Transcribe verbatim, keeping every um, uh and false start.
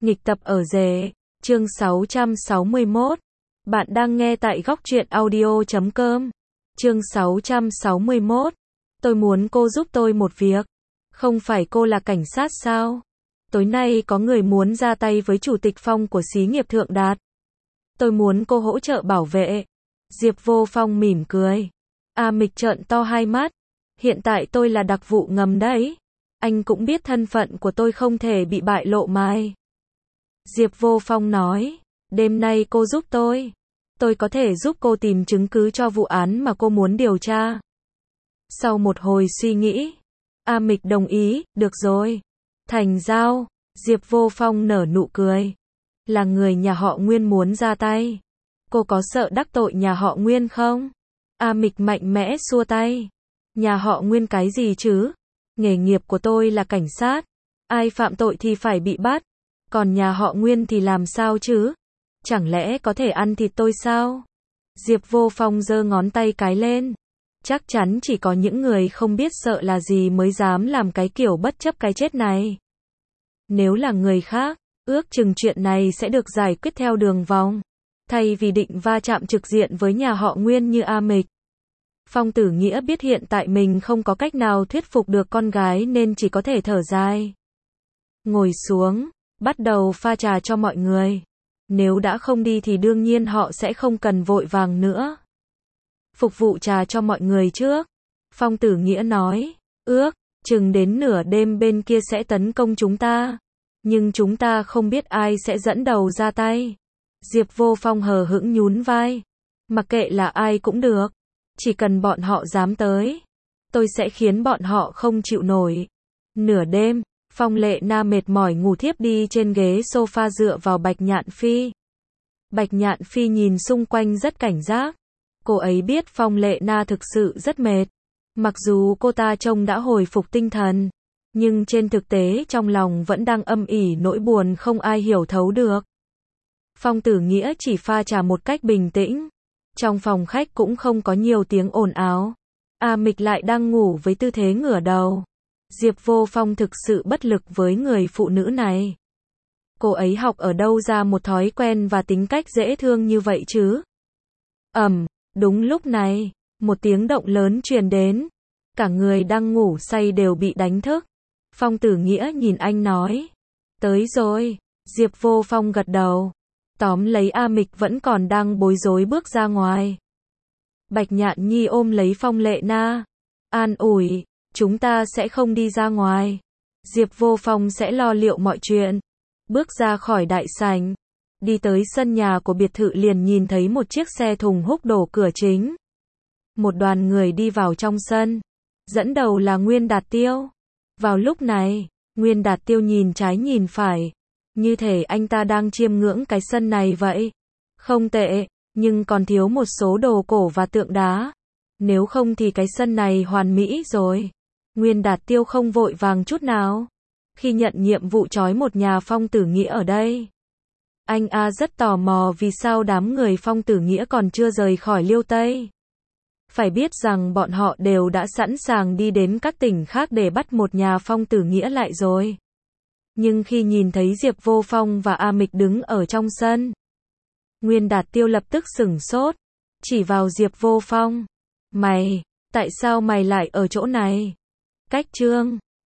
Nghịch tập ở rể, chương sáu trăm sáu mươi mốt. Bạn đang nghe tại góc truyện audio chấm com. Chương sáu trăm sáu mươi mốt. Tôi muốn cô giúp tôi một việc. Không phải cô là cảnh sát sao? Tối nay có người muốn ra tay với chủ tịch Phong của xí nghiệp Thượng Đạt. Tôi muốn cô hỗ trợ bảo vệ. Diệp Vô Phong mỉm cười. A Mịch trợn to hai mắt. Hiện tại tôi là đặc vụ ngầm đấy. Anh cũng biết thân phận của tôi không thể bị bại lộ mai. Diệp Vô Phong nói, đêm nay cô giúp tôi. Tôi có thể giúp cô tìm chứng cứ cho vụ án mà cô muốn điều tra. Sau một hồi suy nghĩ, A Mịch đồng ý, được rồi. Thành giao, Diệp Vô Phong nở nụ cười. Là người nhà họ Nguyên muốn ra tay. Cô có sợ đắc tội nhà họ Nguyên không? A Mịch mạnh mẽ xua tay. Nhà họ Nguyên cái gì chứ? Nghề nghiệp của tôi là cảnh sát. Ai phạm tội thì phải bị bắt. Còn nhà họ Nguyên thì làm sao chứ? Chẳng lẽ có thể ăn thịt tôi sao? Diệp Vô Phong giơ ngón tay cái lên. Chắc chắn chỉ có những người không biết sợ là gì mới dám làm cái kiểu bất chấp cái chết này. Nếu là người khác, ước chừng chuyện này sẽ được giải quyết theo đường vòng. Thay vì định va chạm trực diện với nhà họ Nguyên như A Mịch. Phong Tử Nghĩa biết hiện tại mình không có cách nào thuyết phục được con gái nên chỉ có thể thở dài. Ngồi xuống, bắt đầu pha trà cho mọi người. Nếu đã không đi thì đương nhiên họ sẽ không cần vội vàng nữa. Phục vụ trà cho mọi người trước. Phong Tử Nghĩa nói, ước chừng đến nửa đêm bên kia sẽ tấn công chúng ta. Nhưng chúng ta không biết ai sẽ dẫn đầu ra tay. Diệp Vô Phong hờ hững nhún vai. Mặc kệ là ai cũng được. Chỉ cần bọn họ dám tới. Tôi sẽ khiến bọn họ không chịu nổi. Nửa đêm, Phong Lệ Na mệt mỏi ngủ thiếp đi trên ghế sofa dựa vào Bạch Nhạn Phi. Bạch Nhạn Phi nhìn xung quanh rất cảnh giác. Cô ấy biết Phong Lệ Na thực sự rất mệt. Mặc dù cô ta trông đã hồi phục tinh thần. Nhưng trên thực tế trong lòng vẫn đang âm ỉ nỗi buồn không ai hiểu thấu được. Phong Tử Nghĩa chỉ pha trà một cách bình tĩnh. Trong phòng khách cũng không có nhiều tiếng ồn ào. A Mịch lại đang ngủ với tư thế ngửa đầu. Diệp Vô Phong thực sự bất lực với người phụ nữ này. Cô ấy học ở đâu ra một thói quen và tính cách dễ thương như vậy chứ? Ầm, đúng lúc này, một tiếng động lớn truyền đến. Cả người đang ngủ say đều bị đánh thức. Phong Tử Nghĩa nhìn anh nói. Tới rồi. Diệp Vô Phong gật đầu. Tóm lấy A Mịch vẫn còn đang bối rối bước ra ngoài. Bạch Nhạn Nhi ôm lấy Phong Lệ Na. An ủi, chúng ta sẽ không đi ra ngoài. Diệp Vô Phong sẽ lo liệu mọi chuyện. Bước ra khỏi đại sảnh. Đi tới sân nhà của biệt thự liền nhìn thấy một chiếc xe thùng húc đổ cửa chính. Một đoàn người đi vào trong sân. Dẫn đầu là Nguyên Đạt Tiêu. Vào lúc này, Nguyên Đạt Tiêu nhìn trái nhìn phải. Như thể anh ta đang chiêm ngưỡng cái sân này vậy. Không tệ, nhưng còn thiếu một số đồ cổ và tượng đá. Nếu không thì cái sân này hoàn mỹ rồi. Nguyên Đạt Tiêu không vội vàng chút nào. Khi nhận nhiệm vụ trói một nhà Phong Tử Nghĩa ở đây. Anh A rất tò mò vì sao đám người Phong Tử Nghĩa còn chưa rời khỏi Liêu Tây. Phải biết rằng bọn họ đều đã sẵn sàng đi đến các tỉnh khác để bắt một nhà Phong Tử Nghĩa lại rồi. Nhưng khi nhìn thấy Diệp Vô Phong và A Mịch đứng ở trong sân, Nguyên Đạt Tiêu lập tức sửng sốt, chỉ vào Diệp Vô Phong. Mày, tại sao mày lại ở chỗ này? Cách chương